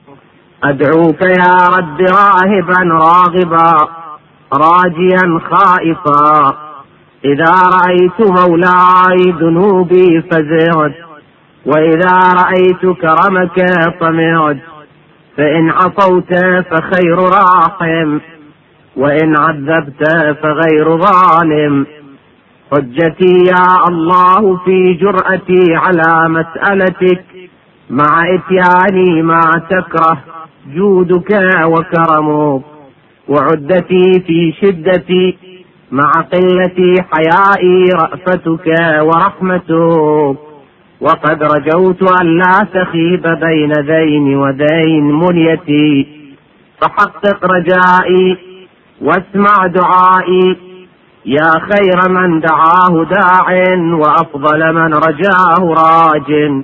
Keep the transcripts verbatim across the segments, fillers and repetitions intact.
أدعوك يا رب راهبا راغبا راجيا خائفا، إذا رأيت مولاي ذنوبي فزعت، وإذا رأيت كرمك طمعت، فإن عفوت فخير راحم، وإن عذبت فغير ظالم. حجتي يا الله في جرأتي على مسألتك، مع إتياني ما تكره جودك وكرمك، وعدتي في شدتي مع قلة حيائي رأفتك ورحمتك. وقد رجوت أن لا تخيب بين دين ودين منيتي، فحقق رجائي واسمع دعائي، يا خير من دعاه داع وأفضل من رجاه راج.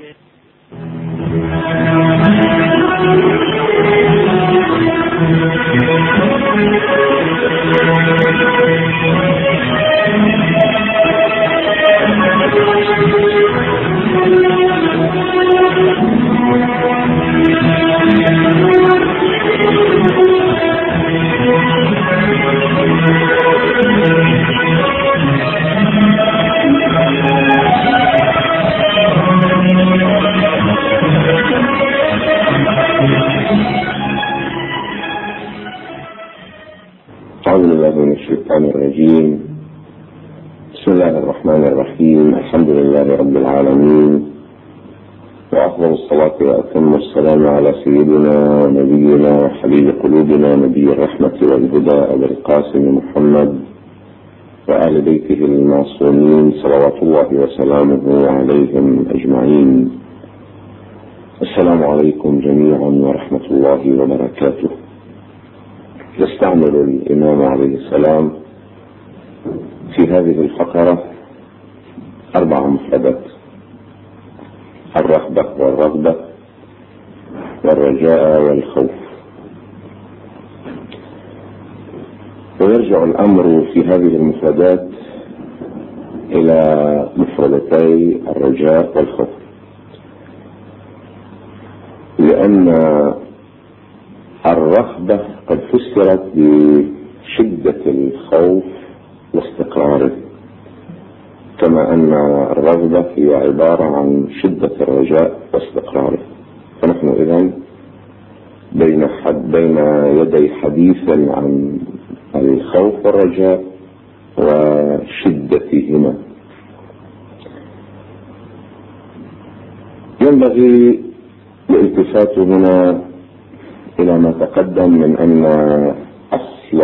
أعوذ بالله من الشيطان الرجيم. بسم الله الرحمن الرحيم. الحمد لله رب العالمين، وأفضل الصلاة وأتم السلام على سيدنا ونبينا وحبيب قلوبنا نبي الرحمة والهدى أبي القاسم محمد وآل بيته المعصومين صلوات الله وسلامه عليهم أجمعين. السلام عليكم جميعا ورحمة الله وبركاته. يستعمل الإمام عليه السلام في هذه الفقرة أربع مفردات: الرغبة والرغبة والرجاء والخوف. ويرجع الأمر في هذه المفردات إلى مفردتي الرجاء والخوف، لأن الرغبة قد فسرت بشدة الخوف واستقراره، كما أن الرغبة هي عبارة عن شدة الرجاء واستقراره. فنحن إذن بين حد بين يدي حديث عن الخوف والرجاء وشدتهما. ينبغي الالتفات هنا إلى ما تقدم من أن أصل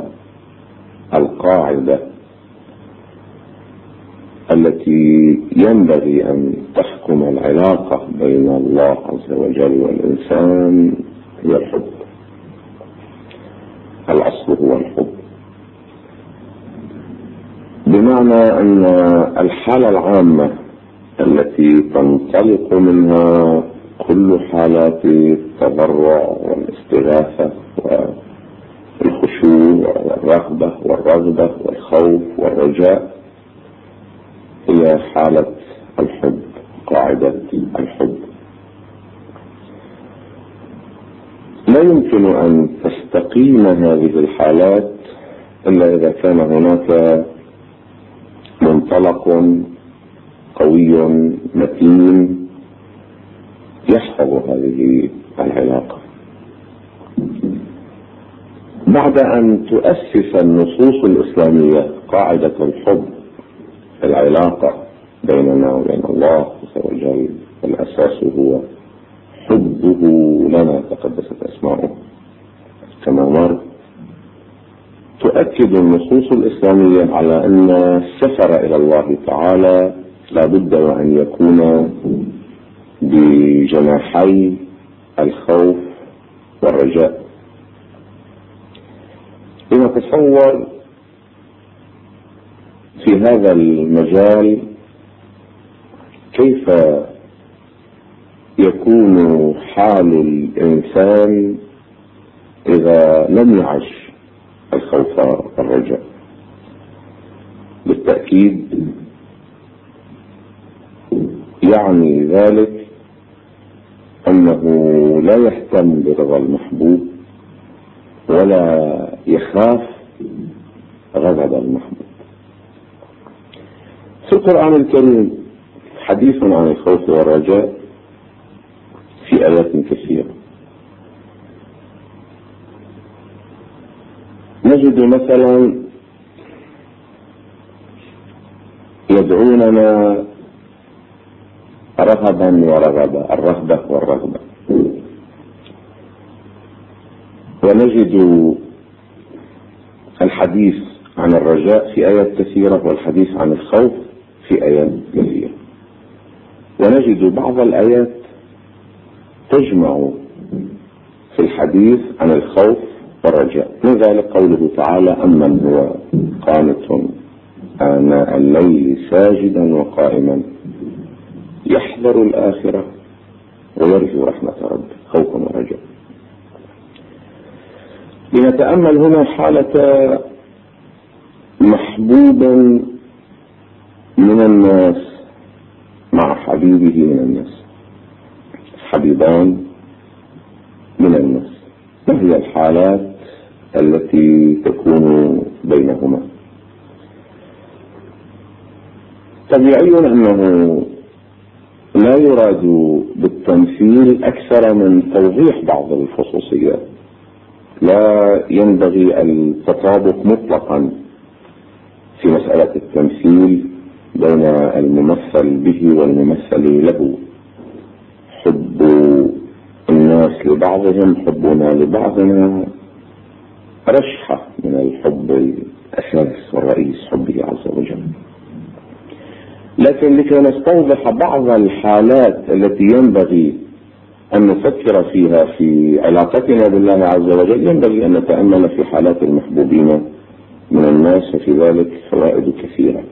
القاعدة التي ينبغي أن تحكم العلاقة بين الله عز وجل والإنسان هي الحب. الأصل هو الحب، بمعنى أن الحالة العامة التي تنطلق منها كل حالات التضرع والاستغاثة والخشوع والرغبة والرغبة والخوف والرجاء هي حالة الحب، قاعدة الحب. لا يمكن أن تستقيم هذه الحالات إلا إذا كان هناك منطلق قوي متين يحفظ هذه العلاقة. بعد أن تؤسس النصوص الإسلامية قاعدة الحب في العلاقة بيننا وبين الله عز وجل، الأساس هو حبه لنا تقدست أسماؤه كما مر، تؤكد النصوص الإسلامية على أن السفر إلى الله تعالى لا بد وأن يكون بجناحي الخوف والرجاء. لنتصور في هذا المجال كيف يكون حال الإنسان إذا لم يعش الخوف والرجاء. بالتأكيد يعني ذلك أن أنه لا يهتم برضا المحبوب ولا يخاف غضب المحبوب. في القرآن الكريم حديث عن الخوف والرجاء في آيات كثيرة. نجد مثلا يدعوننا رهبا ورغبا، الرهبة والرغبة، ونجد الحديث عن الرجاء في آيات كثيرة والحديث عن الخوف في آيات كثيرة، ونجد بعض الآيات تجمع في الحديث عن الخوف والرجاء. من ذلك قوله تعالى: أمن هو قانت آناء الليل ساجدا وقائما يحذر الآخرة ويرجو رحمة ربه، خوفا ورجاء. لنتأمل هنا حالة محبوب من الناس مع حبيبه من الناس، حبيبان من الناس. ما هي الحالات التي تكون بينهما؟ طبيعي أنه لا يراد بالتمثيل أكثر من توضيح بعض الخصوصيات. لا ينبغي التطابق مطلقا في مسألة التمثيل بين الممثل به والممثل له. حب الناس لبعضهم حبنا لبعضنا رشحة من الحب الأساس والرئيس، حبه عز وجل. لكن لكي نستوضح بعض الحالات التي ينبغي أن نفكر فيها في علاقتنا بالله عز وجل، ينبغي أن نتأمل في حالات المحبوبين من الناس، وفي ذلك فوائد كثيرة.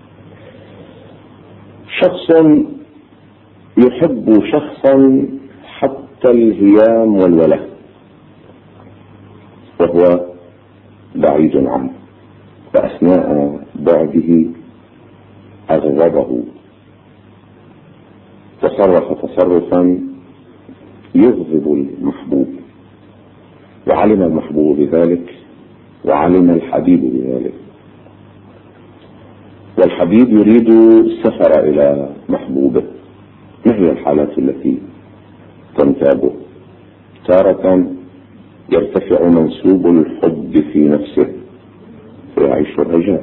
شخص يحب شخصا حتى الهيام والولاء وهو بعيد عنه، فأثناء بعده أغضبه، تصرف تصرفا يغضب المحبوب، وعلم المحبوب بذلك وعلم الحبيب بذلك، والحبيب يريد السفر إلى محبوبه. ما هي الحالات التي تنتابه؟ تارة يرتفع منسوب الحب في نفسه فيعيش الرجاء،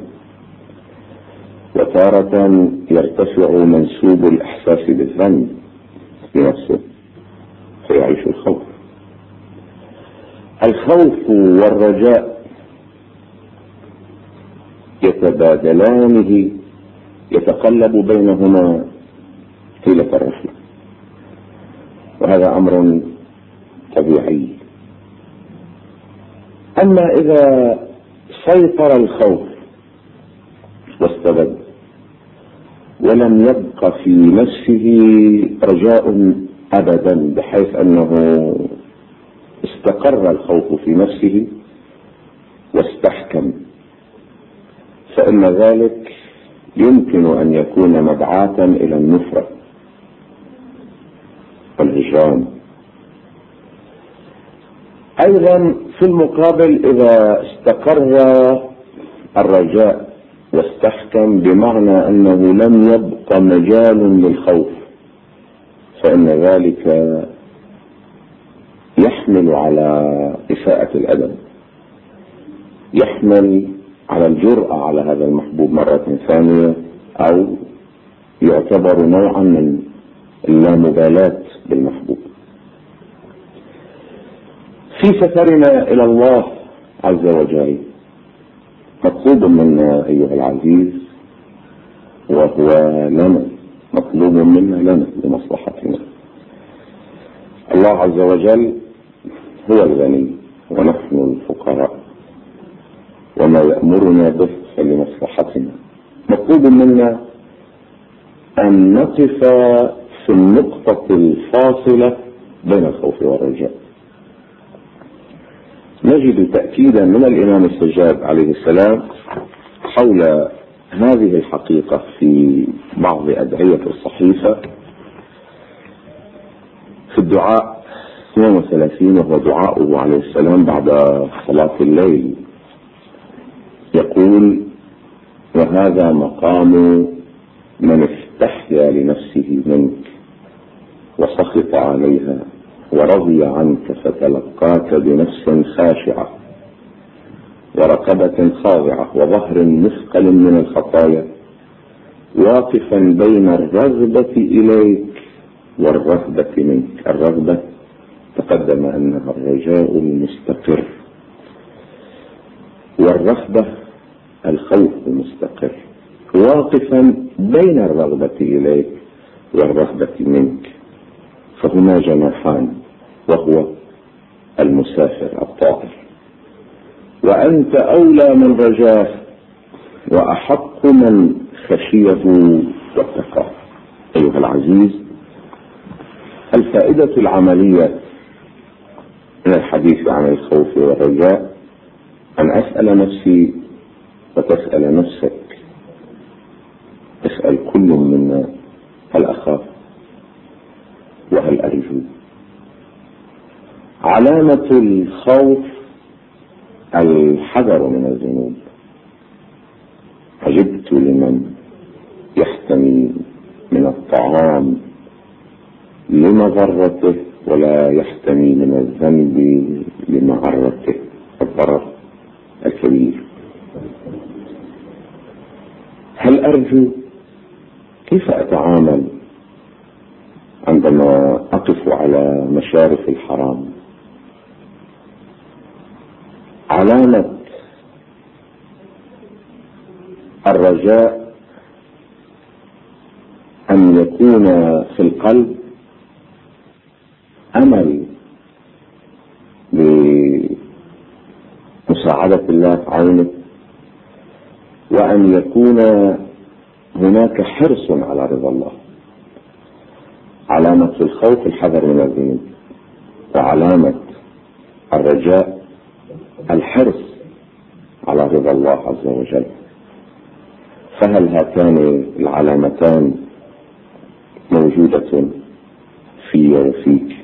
وتارة يرتفع منسوب الإحساس بالذنب في نفسه فيعيش الخوف. الخوف والرجاء يتبادلانه، يتقلب بينهما طيلة الرحلة، وهذا أمر طبيعي. أما إذا سيطر الخوف واستبد ولم يبق في نفسه رجاء أبدا، بحيث أنه استقر الخوف في نفسه واستحكم، فإن ذلك يمكن أن يكون مدعاة إلى النفرة والهجران. أيضا في المقابل إذا استقر الرجاء واستحكم بمعنى أنه لم يبق مجال للخوف، فإن ذلك يحمل على إساءة الأدب، يحمل على الجرأة على هذا المحبوب مرة ثانية، أو يعتبر نوعا من اللامبالاة بالمحبوب. في سفرنا إلى الله عز وجل مطلوب منا أيها العزيز، وهو لنا، مطلوب منا لنا لمصلحتنا. الله عز وجل هو الغني ونحن الفقراء، وما يأمرنا به فلمصلحتنا. مطلوب منا أن نقف في النقطة الفاصلة بين الخوف والرجاء. نجد تأكيدا من الإمام السجاد عليه السلام حول هذه الحقيقة في بعض أدعية الصحيفة، في الدعاء اثنين وثلاثين وهو دعاؤه عليه السلام بعد صلاة الليل، يقول: وهذا مقام من استحيا لنفسه منك وسخط عليها ورضي عنك فتلقاك بنفس خاشعة ورقبة خاضعة وظهر مثقل من الخطايا واقفا بين الرغبة إليك والرهبة منك. الرغبة تقدم أنها الرجاء المستقر، والرهبة الخوف المستقر، واقفا بين الرغبة إليك والرهبة منك، فهما جناحان، وهو المسافر الطائر. وأنت أولى من رجاه وأحق من خشيه واتقاه. أيها العزيز، الفائدة العملية من الحديث عن الخوف والرجاء أن أسأل نفسي وتسأل نفسك، اسأل كل منا: هل أخاف وهل أرجو؟ علامة الخوف الحذر من الذنوب. عجبت لمن يحتمي من الطعام لمضرته ولا يحتمي من الذنب لمعرته، الضرر الكبير. هل أرجو؟ كيف أتعامل عندما أقف على مشارف الحرام؟ علامة الرجاء أن يكون في القلب أمل بمساعدة الله في عونه، وأن يكون هناك حرص على رضا الله. علامة الخوف الحذر من الذنوب، وعلامة الرجاء الحرص على رضا الله عز وجل. فهل هاتان العلامتان موجودة في وفيك؟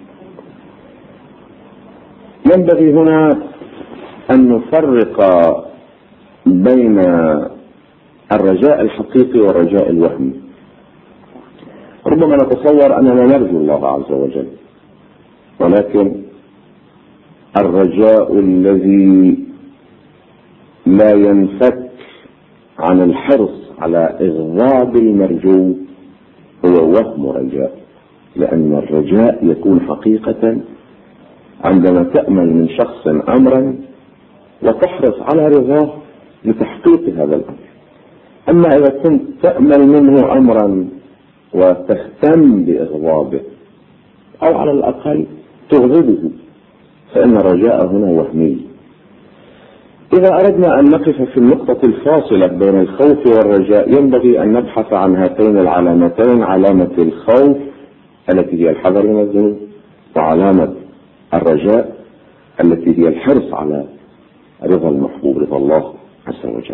ينبغي هنا أن نفرق بين الرجاء الحقيقي والرجاء الوهمي. ربما نتصور أننا نرجو الله عز وجل، ولكن الرجاء الذي لا ينفك عن الحرص على إغضاب المرجو هو وهم رجاء، لأن الرجاء يكون حقيقة عندما تأمل من شخص أمرا وتحرص على رضاه لتحقيق هذا الأمر. أما إذا كنت تأمل منه أمرا وتهتم بإغضابه أو على الأقل تغضبه، فإن الرجاء هنا وهمي. إذا أردنا أن نقف في النقطة الفاصلة بين الخوف والرجاء ينبغي أن نبحث عن هاتين العلامتين: علامة الخوف التي هي الحذر من الذنوب، وعلامة الرجاء التي هي الحرص على رضا المحبوب، رضا الله عز وجل.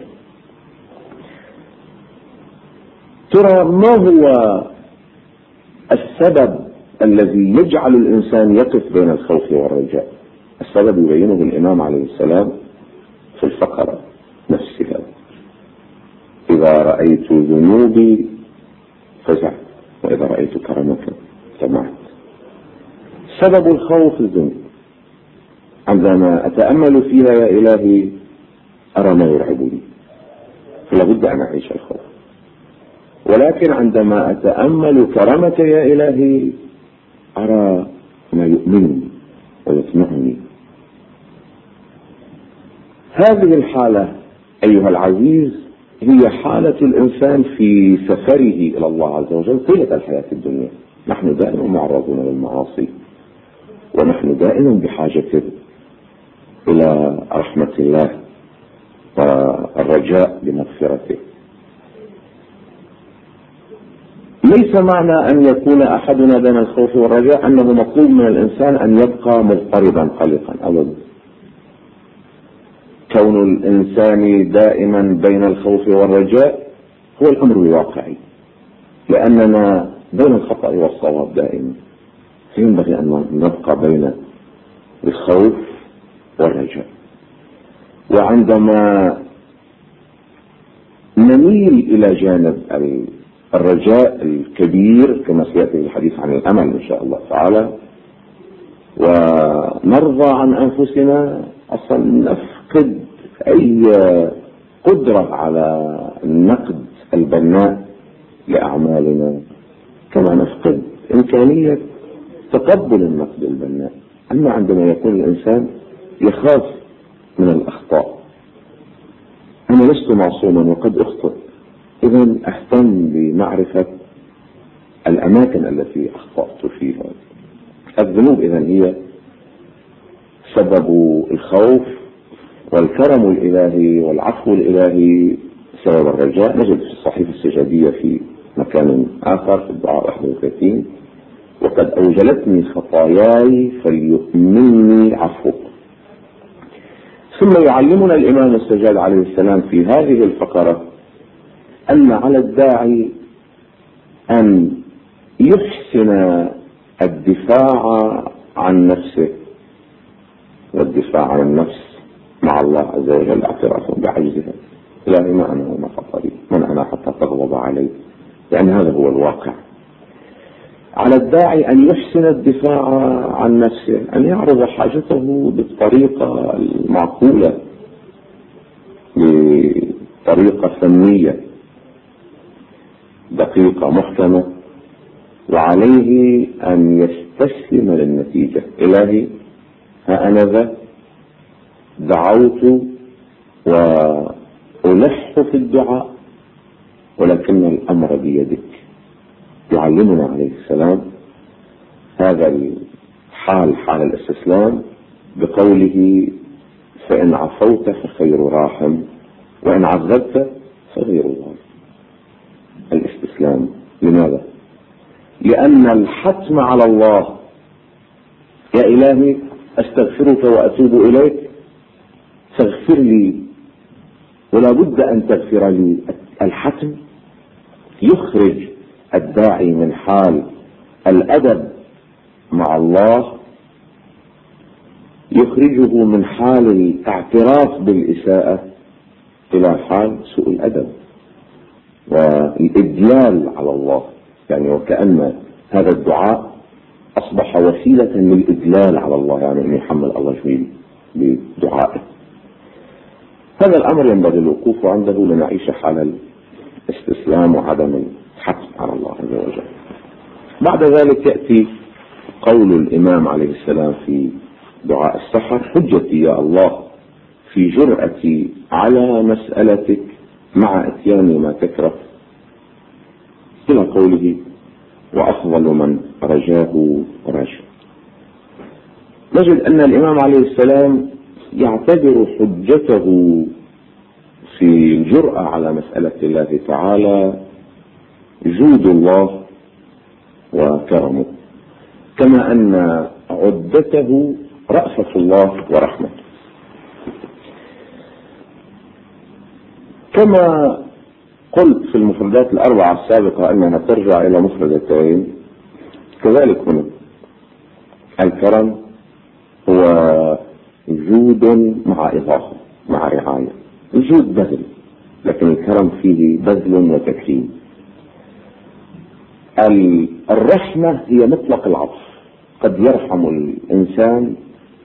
ترى ما هو السبب الذي يجعل الإنسان يقف بين الخوف والرجاء؟ السبب يبينه الإمام عليه السلام في الفقرة نفسها: إذا رأيت ذنوبي فزعت وإذا رأيت كرمك سمعت. سبب الخوف الذنوب. عندما أتأمل فيها يا إلهي أرى ما يرعبني، فلا بد أن أعيش الخوف. ولكن عندما أتأمل كرمك يا إلهي أرى ما يؤمنني ويطمعني. هذه الحالة أيها العزيز هي حالة الإنسان في سفره إلى الله عز وجل طيلة الحياة الدنيا. نحن دائما معرضون للمعاصي، ونحن دائما بحاجة إلى رحمة الله والرجاء بمغفرته. ليس معنى أن يكون أحدنا بين الخوف والرجاء أنه مطلوب من الإنسان أن يبقى مضطربا قلقا أبدا. كون الإنسان دائما بين الخوف والرجاء هو الأمر الواقعي، لأننا بين الخطأ والصواب دائما. فينبغي أن نبقى بين الخوف والرجاء. وعندما نميل إلى جانب الرجاء الكبير كما سيأتي الحديث عن الأمل إن شاء الله تعالى، ونرضى عن أنفسنا، أصلا نفقد أي قدرة على النقد البناء لأعمالنا، كما نفقد إمكانية تقبل النقد البناء. أما عندما يكون الإنسان يخاف من الأخطاء، أنا لست معصوما وقد أخطئ، إذن أهتم بمعرفة الأماكن التي أخطأت فيها. الذنوب إذن هي سبب الخوف، والكرم الإلهي والعفو الإلهي سبب الرجاء. نجد في الصحيفة السجادية في مكان آخر في الدعاء واحد وثلاثين: وقد أوجلتني خطاياي فليؤمنني عفوك. ثم يعلمنا الإمام السجاد عليه السلام في هذه الفقرة أن على الداعي أن يحسن الدفاع عن نفسه، والدفاع عن النفس مع الله عز وجل اعترافا بعجزها. إلهي ما أنا وما خطري، من أنا حتى تغضب علي؟ يعني هذا هو الواقع. على الداعي أن يحسن الدفاع عن نفسه، أن يعرض حاجته بالطريقة المعقولة، بطريقة فنية دقيقة محكمة، وعليه أن يستسلم للنتيجة. إلهي ها أنا ذا دعوت وألح في الدعاء، ولكن الأمر بيدك. يعلمنا عليه السلام هذا الحال، حال الاستسلام، بقوله: فإن عفوت فخير راحم، وإن عذبت فغير ظالم. الاستسلام لماذا؟ لأن الحتم على الله. يا إلهي أستغفرك وأتوب إليك فاغفر لي، ولا بد أن تغفر لي. الحتم يخرج الداعي من حال الأدب مع الله، يخرجه من حال الاعتراف بالإساءة إلى حال سوء الأدب والإدلال على الله. يعني وكأن هذا الدعاء أصبح وسيلة للإدلال على الله، يعني أن يحمل الله جميل بدعائه. هذا الأمر ينبغي الوقوف عنده لنعيش حال الاستسلام وعدم الحتم على الله عز وجل. بعد ذلك يأتي قول الإمام عليه السلام في دعاء السحر: حجتي يا الله في جرأتي على مسألتك مع اتيان ما تكره، إلى قوله: وأفضل من رجاه رجا. نجد أن الإمام عليه السلام يعتبر حجته في الجرأة على مسألة الله تعالى جود الله وكرمه، كما أن عدته رأفة الله ورحمته. كما قلت في المفردات الأربعة السابقة أنها ترجع إلى مفردتين، كذلك هنا الكرم هو جود مع إضافة مع رعاية. الجود بذل، لكن الكرم فيه بذل وتكريم. الرحمة هي مطلق العطف، قد يرحم الإنسان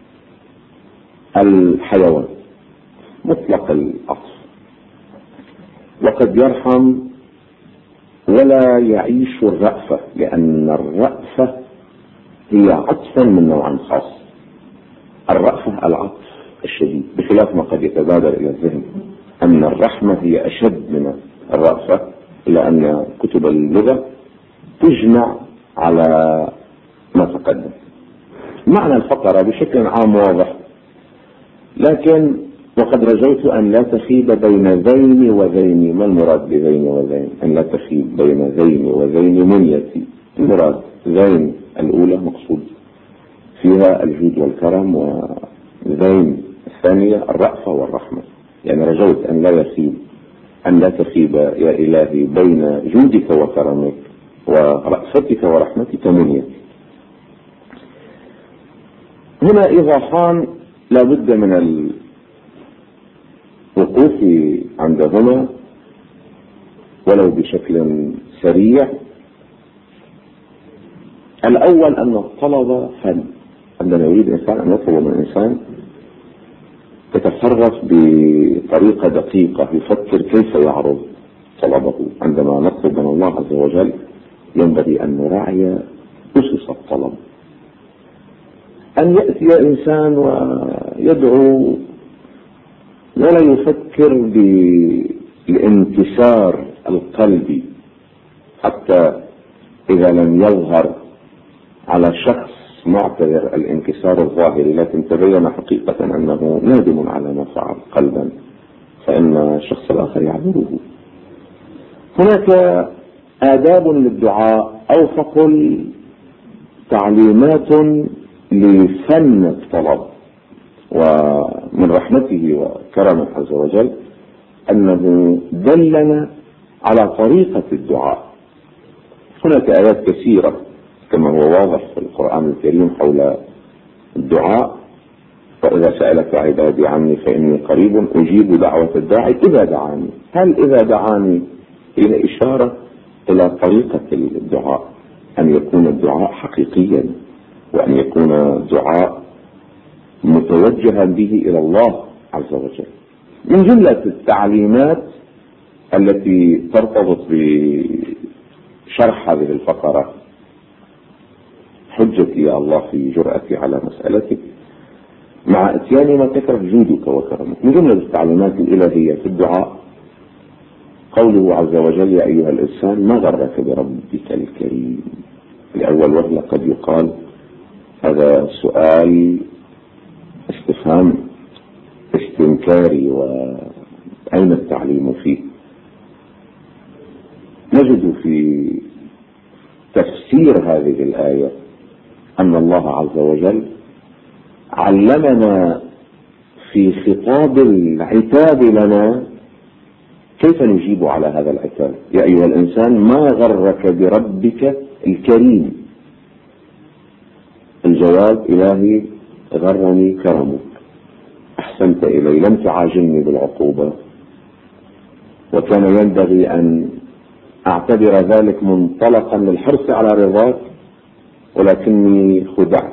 الحيوان مطلق العطف، وقد يرحم ولا يعيش الرأفة، لأن الرأفة هي عطف من نوع خاص. الرأفة العطف الشديد، بخلاف ما قد يتبادر إلى الذهن أن الرحمة هي أشد من الرأفة، إلا أن كتب اللغة تجمع على ما تقدم. معنى الفقرة بشكل عام واضح، لكن وقد رجوت أن لا تخيب بين ذين وذين. ما المراد بذين وذين؟ أن لا تخيب بين ذين وذين منيتي. المراد ذين الأولى مقصود فيها الجود والكرم، وذين الثانية الرأفة والرحمة. يعني رجوت أن لا يخيب أن لا تخيب يا إلهي بين جودك وكرمك ورأفتك ورحمتك منيتي. هنا إيضاحان لا بد من الوقوف عندهما ولو بشكل سريع. الأول أن الطلب فن، عندما يريد الإنسان أن يطلب من الإنسان يتصرف بطريقة دقيقة، يفكر كيف يعرض طلبه. عندما نطلب من الله عز وجل ينبغي أن نراعي أسس الطلب. أن يأتي إنسان ويدعو ولا يفكر بالانكسار القلبي، حتى إذا لم يظهر على شخص معتذر الانكسار الظاهري، لكن تبين حقيقة أنه نادم على ما فعل قلبا، فإن الشخص الآخر يعذره. هناك آداب للدعاء أو فقل تعليمات لفن الطلب، ومن رحمته وكرمه عز وجل أنه دلنا على طريقة الدعاء. هناك آيات كثيرة كما هو واضح في القرآن الكريم حول الدعاء. وإذا سألك عبادي عني فإني قريب أجيب دعوة الداعي إذا دعاني. هل إذا دعاني إلى إشارة إلى طريقة الدعاء، أن يكون الدعاء حقيقيا، وأن يكون دعاء متوجها به إلى الله عز وجل. من جملة التعليمات التي ترتبط بشرح هذه الفقرة حجتي يا الله في جرأتي على مسألتك مع اتيان ما تكره جودك وكرمك. من جملة التعليمات الإلهية في الدعاء قوله عز وجل يا أيها الإنسان ما غرك بربك الكريم. الأول وهلة قد يقال هذا سؤال استفهام استنكاري وأين التعليم فيه. نجد في تفسير هذه الآية أن الله عز وجل علمنا في خطاب العتاب لنا كيف نجيب على هذا العتاب. يا أيها الإنسان ما غرك بربك الكريم. الجواب إلهي غرني كرمك، أحسنت إلي، لم تعاجلني بالعقوبة، وكان ينبغي أن أعتبر ذلك منطلقا للحرص على رضاك، ولكني خدعت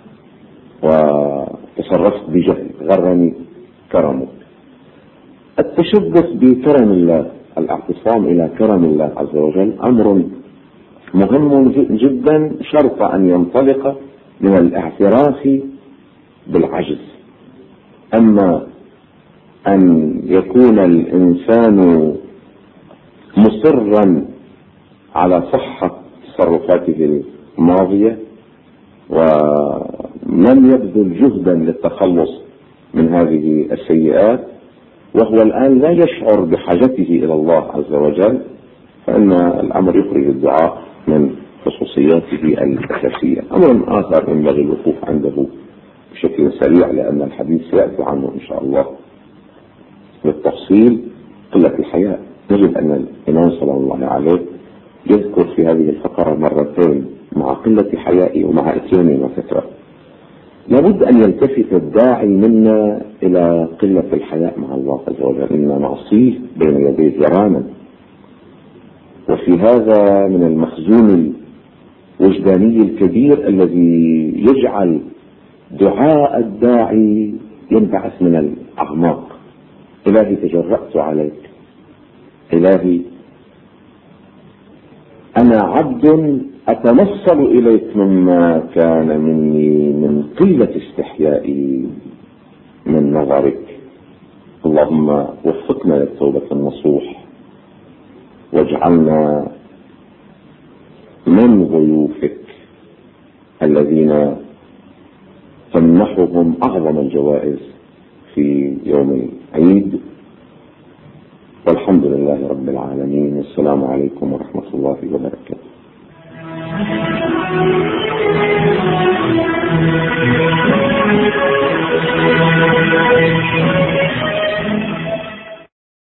وتصرفت بجهل، غرني كرمك. التشبث بكرم الله، الاعتصام إلى كرم الله عز وجل أمر مهم جدا، شرط أن ينطلق من الاعتراف بالعجز. أما أن يكون الإنسان مصرا على صحة تصرفاته الماضية ولم يبذل جهدا للتخلص من هذه السيئات، وهو الآن لا يشعر بحاجته إلى الله عز وجل، فإن الأمر يخرج الدعاء من خصوصياته الأساسية. أمر آخر ينبغي الوقوف عنده بشكل سريع لأن الحديث سيأتي عنه إن شاء الله بالتفصيل، قلة الحياء. نجد أن الإمام صلى الله عليه يذكر في هذه الفقرة مرتين مع قلة حيائه ومع إتيانه وفترة. لابد أن يلتفت الداعي منا إلى قلة الحياء مع الله عز وجل، إننا نعصيه بين يديه جراما، وفي هذا من المخزون الوجداني الكبير الذي يجعل دعاء الداعي ينبعث من الأعماق. إلهي تجرأت عليك، إلهي أنا عبد أتنصل إليك مما كان مني من قلة استحيائي من نظرك. اللهم وفقنا للتوبة النصوح، واجعلنا من ضيوفك الذين تمنحهم أعظم الجوائز في يوم العيد. والحمد لله رب العالمين، والسلام عليكم ورحمة الله وبركاته.